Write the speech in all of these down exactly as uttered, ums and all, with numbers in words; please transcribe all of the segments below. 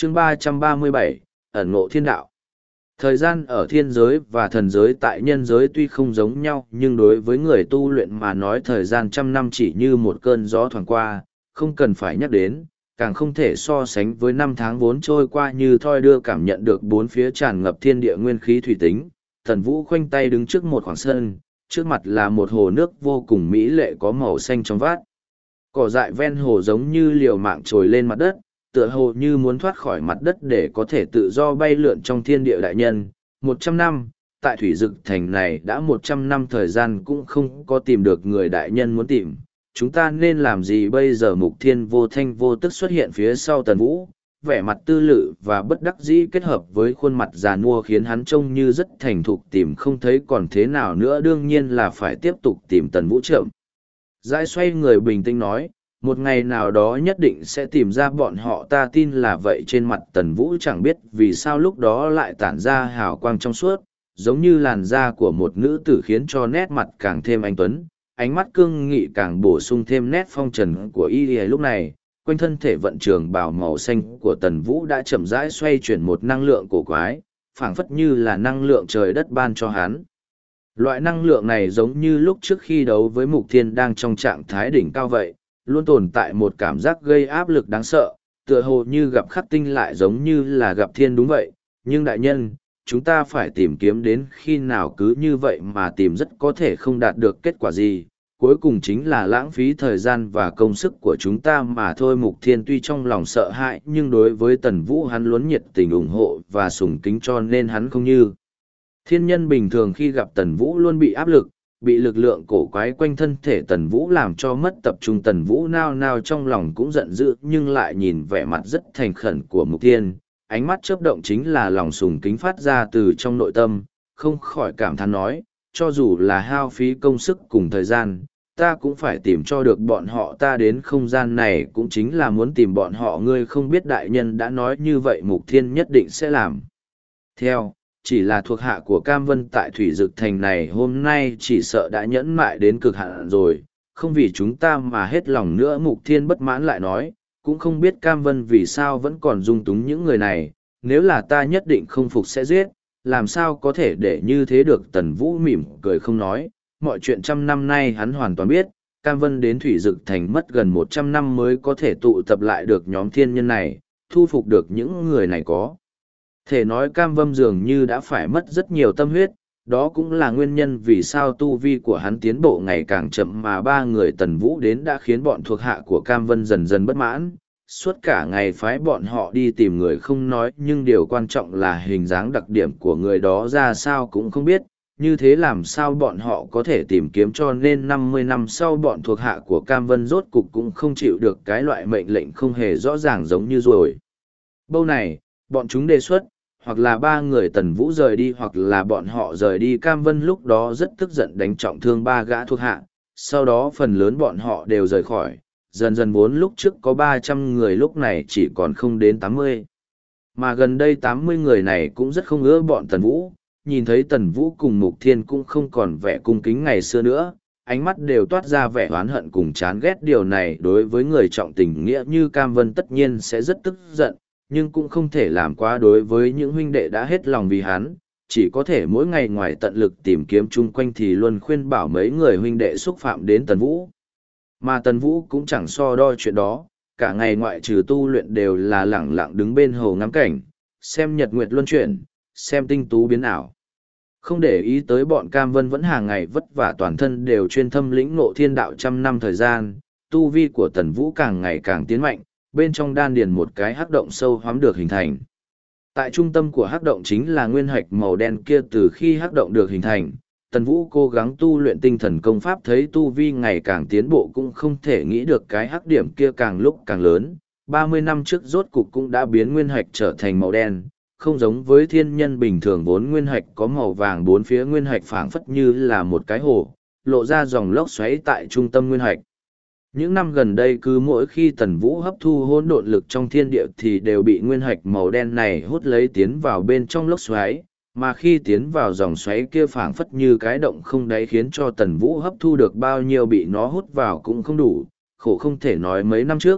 chương ba trăm ba mươi bảy, ẩn ngộ thiên đạo. Thời gian ở thiên giới và thần giới tại nhân giới tuy không giống nhau, nhưng đối với người tu luyện mà nói thời gian trăm năm chỉ như một cơn gió thoảng qua, không cần phải nhắc đến, càng không thể so sánh với năm tháng vốn trôi qua như thoi đưa. Cảm nhận được bốn phía tràn ngập thiên địa nguyên khí thủy tính, Tần Vũ khoanh tay đứng trước một khoảng sân, trước mặt là một hồ nước vô cùng mỹ lệ có màu xanh trong vát. Cỏ dại ven hồ giống như liều mạng trồi lên mặt đất, tựa hồ như muốn thoát khỏi mặt đất để có thể tự do bay lượn trong thiên địa đại nhân. Một trăm năm, tại Thủy Dực Thành này đã một trăm năm thời gian cũng không có tìm được người đại nhân muốn tìm. Chúng ta nên làm gì bây giờ? Mục Thiên vô thanh vô tức xuất hiện phía sau Tần Vũ, vẻ mặt tư lự và bất đắc dĩ kết hợp với khuôn mặt già nua khiến hắn trông như rất thành thục, tìm không thấy còn thế nào nữa, đương nhiên là phải tiếp tục tìm Tần Vũ chậm. Dãi xoay người bình tĩnh nói, một ngày nào đó nhất định sẽ tìm ra bọn họ, ta tin là vậy. Trên mặt Tần Vũ chẳng biết vì sao lúc đó lại tản ra hào quang trong suốt, giống như làn da của một nữ tử, khiến cho nét mặt càng thêm anh tuấn, ánh mắt cương nghị càng bổ sung thêm nét phong trần của y. Lúc này, quanh thân thể vận trường bào màu xanh của Tần Vũ đã chậm rãi xoay chuyển một năng lượng cổ quái, phảng phất như là năng lượng trời đất ban cho hắn. Loại năng lượng này giống như lúc trước khi đấu với Mục Thiên đang trong trạng thái đỉnh cao vậy, luôn tồn tại một cảm giác gây áp lực đáng sợ, tựa hồ như gặp khắc tinh lại giống như là gặp thiên. Đúng vậy, nhưng đại nhân, chúng ta phải tìm kiếm đến khi nào cứ như vậy mà tìm rất có thể không đạt được kết quả gì, cuối cùng chính là lãng phí thời gian và công sức của chúng ta mà thôi. Mục Thiên tuy trong lòng sợ hãi nhưng đối với Tần Vũ hắn luôn nhiệt tình ủng hộ và sùng kính, cho nên hắn không như thiên nhân bình thường khi gặp Tần Vũ luôn bị áp lực, bị lực lượng cổ quái quanh thân thể Tần Vũ làm cho mất tập trung. Tần Vũ nao nao trong lòng cũng giận dữ, nhưng lại nhìn vẻ mặt rất thành khẩn của Mục Thiên, ánh mắt chớp động chính là lòng sùng kính phát ra từ trong nội tâm, không khỏi cảm thán nói, cho dù là hao phí công sức cùng thời gian, ta cũng phải tìm cho được bọn họ. Ta đến không gian này cũng chính là muốn tìm bọn họ. Ngươi không biết đại nhân đã nói như vậy, Mục Thiên nhất định sẽ làm theo. Chỉ là thuộc hạ của Cam Vân tại Thủy Dực Thành này hôm nay chỉ sợ đã nhẫn mại đến cực hạn rồi, không vì chúng ta mà hết lòng nữa. Mục Thiên bất mãn lại nói, cũng không biết Cam Vân vì sao vẫn còn dung túng những người này, nếu là ta nhất định không phục sẽ giết, làm sao có thể để như thế được. Tần Vũ mỉm cười không nói, mọi chuyện trăm năm nay hắn hoàn toàn biết. Cam Vân đến Thủy Dực Thành mất gần một trăm năm mới có thể tụ tập lại được nhóm thiên nhân này, thu phục được những người này. Có thể nói Cam Vân dường như đã phải mất rất nhiều tâm huyết, đó cũng là nguyên nhân vì sao tu vi của hắn tiến bộ ngày càng chậm, mà ba người Tần Vũ đến đã khiến bọn thuộc hạ của Cam Vân dần dần bất mãn. Suốt cả ngày phái bọn họ đi tìm người không nói, nhưng điều quan trọng là hình dáng đặc điểm của người đó ra sao cũng không biết, như thế làm sao bọn họ có thể tìm kiếm. Cho nên năm mươi năm sau bọn thuộc hạ của Cam Vân rốt cục cũng không chịu được cái loại mệnh lệnh không hề rõ ràng giống như rồi bâu này, bọn chúng đề xuất hoặc là ba người Tần Vũ rời đi hoặc là bọn họ rời đi. Cam Vân lúc đó rất tức giận, đánh trọng thương ba gã thuộc hạ, sau đó phần lớn bọn họ đều rời khỏi, dần dần vốn lúc trước có ba trăm người lúc này chỉ còn không đến tám mươi. Mà gần đây tám mươi người này cũng rất không ưa bọn Tần Vũ, nhìn thấy Tần Vũ cùng Mục Thiên cũng không còn vẻ cung kính ngày xưa nữa, ánh mắt đều toát ra vẻ oán hận cùng chán ghét. Điều này đối với người trọng tình nghĩa như Cam Vân tất nhiên sẽ rất tức giận, nhưng cũng không thể làm quá đối với những huynh đệ đã hết lòng vì hắn, chỉ có thể mỗi ngày ngoài tận lực tìm kiếm chung quanh thì luôn khuyên bảo mấy người huynh đệ xúc phạm đến Tần Vũ. Mà Tần Vũ cũng chẳng so đo chuyện đó, cả ngày ngoại trừ tu luyện đều là lẳng lặng đứng bên hồ ngắm cảnh, xem nhật nguyệt luân chuyển, xem tinh tú biến ảo. Không để ý tới bọn Cam Vân vẫn hàng ngày vất vả, toàn thân đều chuyên thâm lĩnh ngộ thiên đạo trăm năm thời gian, tu vi của Tần Vũ càng ngày càng tiến mạnh, bên trong đan điền một cái hắc động sâu hoắm được hình thành. Tại trung tâm của hắc động chính là nguyên hạch màu đen kia. Từ khi hắc động được hình thành, Tần Vũ cố gắng tu luyện tinh thần công pháp, thấy tu vi ngày càng tiến bộ, cũng không thể nghĩ được cái hắc điểm kia càng lúc càng lớn. ba mươi năm trước rốt cục cũng đã biến nguyên hạch trở thành màu đen, không giống với thiên nhân bình thường vốn nguyên hạch có màu vàng, bốn phía nguyên hạch phảng phất như là một cái hồ, lộ ra dòng lốc xoáy tại trung tâm nguyên hạch. Những năm gần đây cứ mỗi khi Tần Vũ hấp thu hỗn độn lực trong thiên địa thì đều bị nguyên hạch màu đen này hút lấy tiến vào bên trong lốc xoáy, mà khi tiến vào dòng xoáy kia phảng phất như cái động không đáy, khiến cho Tần Vũ hấp thu được bao nhiêu bị nó hút vào cũng không đủ. Khổ không thể nói mấy năm trước,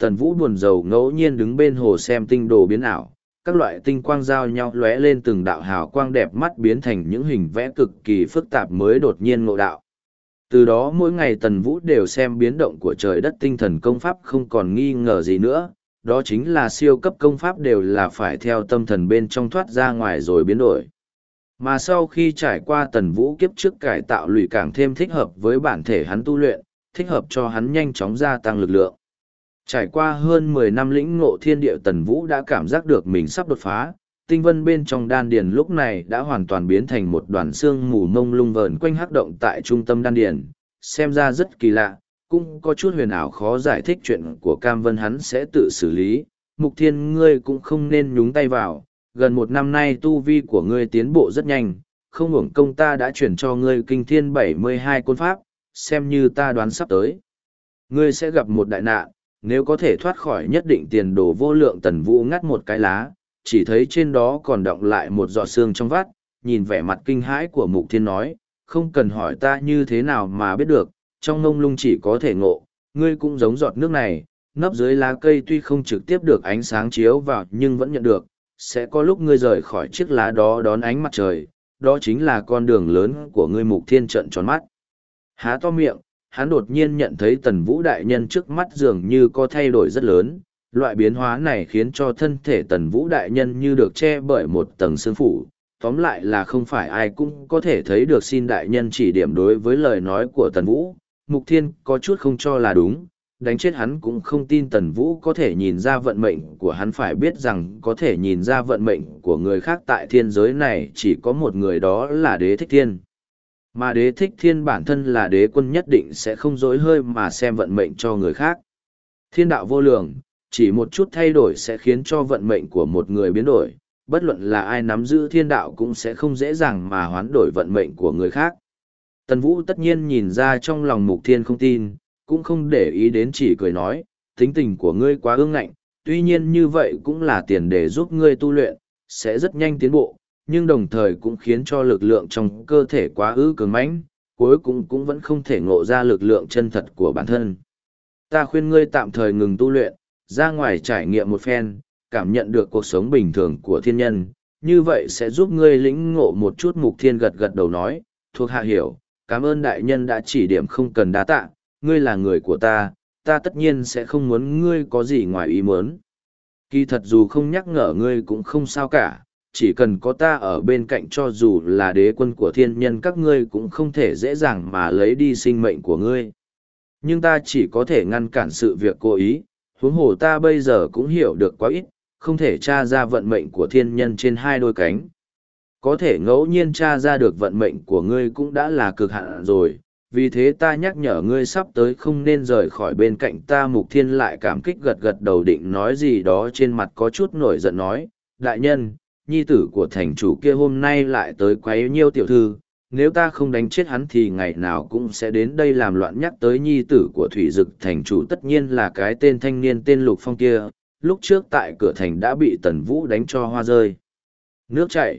Tần Vũ buồn rầu ngẫu nhiên đứng bên hồ xem tinh đồ biến ảo, các loại tinh quang giao nhau lóe lên từng đạo hào quang đẹp mắt biến thành những hình vẽ cực kỳ phức tạp mới đột nhiên ngộ đạo. Từ đó mỗi ngày Tần Vũ đều xem biến động của trời đất tinh thần công pháp không còn nghi ngờ gì nữa, đó chính là siêu cấp công pháp đều là phải theo tâm thần bên trong thoát ra ngoài rồi biến đổi. Mà sau khi trải qua Tần Vũ kiếp trước cải tạo lùi càng thêm thích hợp với bản thể hắn tu luyện, thích hợp cho hắn nhanh chóng gia tăng lực lượng. Trải qua hơn mười năm lĩnh ngộ thiên địa, Tần Vũ đã cảm giác được mình sắp đột phá, tinh vân bên trong đan điền lúc này đã hoàn toàn biến thành một đoàn xương mù mông lung vờn quanh hắc động tại trung tâm đan điền, xem ra rất kỳ lạ, cũng có chút huyền ảo khó giải thích. Chuyện của Cam Vân hắn sẽ tự xử lý, Mục Thiên ngươi cũng không nên nhúng tay vào, gần một năm nay tu vi của ngươi tiến bộ rất nhanh, không uổng công ta đã chuyển cho ngươi kinh thiên bảy mươi hai côn pháp, xem như ta đoán sắp tới. Ngươi sẽ gặp một đại nạn, nếu có thể thoát khỏi nhất định tiền đồ vô lượng. Tần Vũ ngắt một cái lá, chỉ thấy trên đó còn đọng lại một giọt xương trong vắt, nhìn vẻ mặt kinh hãi của Mục Thiên nói, không cần hỏi ta như thế nào mà biết được, trong ngông lung chỉ có thể ngộ, ngươi cũng giống giọt nước này, nấp dưới lá cây tuy không trực tiếp được ánh sáng chiếu vào nhưng vẫn nhận được, sẽ có lúc ngươi rời khỏi chiếc lá đó đón ánh mặt trời, đó chính là con đường lớn của ngươi. Mục Thiên trợn tròn mắt, há to miệng, hắn đột nhiên nhận thấy Tần Vũ đại nhân trước mắt dường như có thay đổi rất lớn, loại biến hóa này khiến cho thân thể Tần Vũ đại nhân như được che bởi một tầng sương phủ, tóm lại là không phải ai cũng có thể thấy được. Xin đại nhân chỉ điểm. Đối với lời nói của Tần Vũ, Mục Thiên có chút không cho là đúng, đánh chết hắn cũng không tin Tần Vũ có thể nhìn ra vận mệnh của hắn. Phải biết rằng có thể nhìn ra vận mệnh của người khác tại thiên giới này chỉ có một người, đó là Đế Thích Thiên. Mà Đế Thích Thiên bản thân là đế quân, nhất định sẽ không dối hơi mà xem vận mệnh cho người khác. Thiên đạo vô lượng, chỉ một chút thay đổi sẽ khiến cho vận mệnh của một người biến đổi, bất luận là ai nắm giữ thiên đạo cũng sẽ không dễ dàng mà hoán đổi vận mệnh của người khác. Tần Vũ tất nhiên nhìn ra trong lòng Mục Thiên không tin, cũng không để ý đến, chỉ cười nói, tính tình của ngươi quá ương ngạnh, tuy nhiên như vậy cũng là tiền để giúp ngươi tu luyện, sẽ rất nhanh tiến bộ, nhưng đồng thời cũng khiến cho lực lượng trong cơ thể quá ư cường mãnh, cuối cùng cũng vẫn không thể ngộ ra lực lượng chân thật của bản thân. Ta khuyên ngươi tạm thời ngừng tu luyện, ra ngoài trải nghiệm một phen, cảm nhận được cuộc sống bình thường của thiên nhân, như vậy sẽ giúp ngươi lĩnh ngộ một chút. Mục Thiên gật gật đầu nói, thuộc hạ hiểu, cảm ơn đại nhân đã chỉ điểm, không cần đa tạ, ngươi là người của ta, ta tất nhiên sẽ không muốn ngươi có gì ngoài ý muốn. Kỳ thật dù không nhắc nhở ngươi cũng không sao cả, chỉ cần có ta ở bên cạnh, cho dù là đế quân của thiên nhân các ngươi cũng không thể dễ dàng mà lấy đi sinh mệnh của ngươi. Nhưng ta chỉ có thể ngăn cản sự việc cố ý, huống hồ ta bây giờ cũng hiểu được quá ít, không thể tra ra vận mệnh của thiên nhân trên hai đôi cánh. Có thể ngẫu nhiên tra ra được vận mệnh của ngươi cũng đã là cực hạn rồi, vì thế ta nhắc nhở ngươi sắp tới không nên rời khỏi bên cạnh ta. Mục Thiên lại cảm kích gật gật đầu, định nói gì đó, trên mặt có chút nổi giận nói, đại nhân, nhi tử của thành chủ kia hôm nay lại tới quấy nhiêu tiểu thư, nếu ta không đánh chết hắn thì ngày nào cũng sẽ đến đây làm loạn. Nhắc tới nhi tử của thủy dực thành chủ tất nhiên là cái tên thanh niên tên Lục Phong kia, lúc trước tại cửa thành đã bị Tần Vũ đánh cho hoa rơi nước chảy.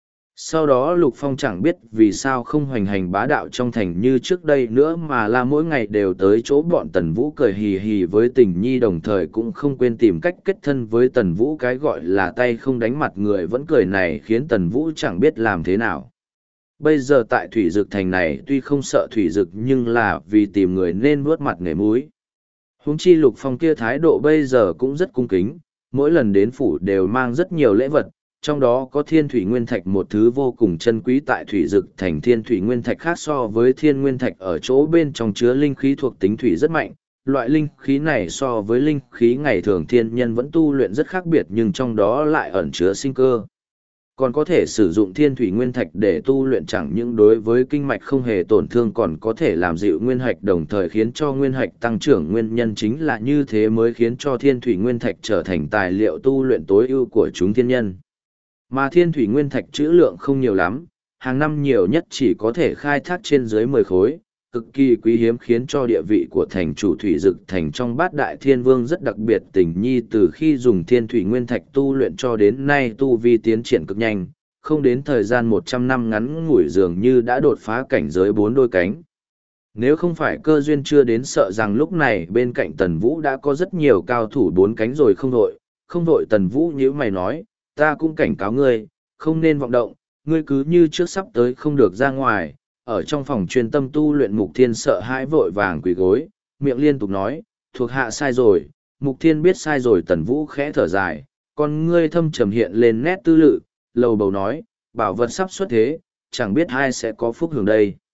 Sau đó Lục Phong chẳng biết vì sao không hoành hành bá đạo trong thành như trước đây nữa, mà là mỗi ngày đều tới chỗ bọn Tần Vũ cười hì hì với tình nhi, đồng thời cũng không quên tìm cách kết thân với Tần Vũ. Cái gọi là tay không đánh mặt người vẫn cười này khiến Tần Vũ chẳng biết làm thế nào. Bây giờ tại Thủy Dực thành này tuy không sợ Thủy Dực nhưng là vì tìm người nên vuốt mặt nghề múi. Huống chi Lục Phong kia thái độ bây giờ cũng rất cung kính, mỗi lần đến phủ đều mang rất nhiều lễ vật, trong đó có thiên thủy nguyên thạch, một thứ vô cùng chân quý tại Thủy Dực thành. Thiên thủy nguyên thạch khác so với thiên nguyên thạch ở chỗ bên trong chứa linh khí thuộc tính thủy rất mạnh, loại linh khí này so với linh khí ngày thường thiên nhân vẫn tu luyện rất khác biệt, nhưng trong đó lại ẩn chứa sinh cơ. Còn có thể sử dụng thiên thủy nguyên thạch để tu luyện, chẳng những đối với kinh mạch không hề tổn thương, còn có thể làm dịu nguyên hạch, đồng thời khiến cho nguyên hạch tăng trưởng. Nguyên nhân chính là như thế mới khiến cho thiên thủy nguyên thạch trở thành tài liệu tu luyện tối ưu của chúng thiên nhân. Mà thiên thủy nguyên thạch trữ lượng không nhiều lắm, hàng năm nhiều nhất chỉ có thể khai thác trên dưới mười khối, cực kỳ quý hiếm, khiến cho địa vị của thành chủ Thủy Dực thành trong bát đại thiên vương rất đặc biệt. Tình nhi từ khi dùng thiên thủy nguyên thạch tu luyện cho đến nay tu vi tiến triển cực nhanh, không đến thời gian một trăm năm ngắn ngủi dường như đã đột phá cảnh giới bốn đôi cánh. Nếu không phải cơ duyên chưa đến, sợ rằng lúc này bên cạnh Tần Vũ đã có rất nhiều cao thủ bốn cánh rồi. Không vội, không vội. Tần Vũ nhíu mày nói, ta cũng cảnh cáo ngươi, không nên vọng động, ngươi cứ như trước sắp tới không được ra ngoài. Ở trong phòng chuyên tâm tu luyện, Mục Thiên sợ hãi vội vàng quỳ gối, miệng liên tục nói, thuộc hạ sai rồi. Mục Thiên biết sai rồi. Tần Vũ khẽ thở dài, con ngươi thâm trầm hiện lên nét tư lự, lầu bầu nói, bảo vật sắp xuất thế, chẳng biết ai sẽ có phúc hưởng đây.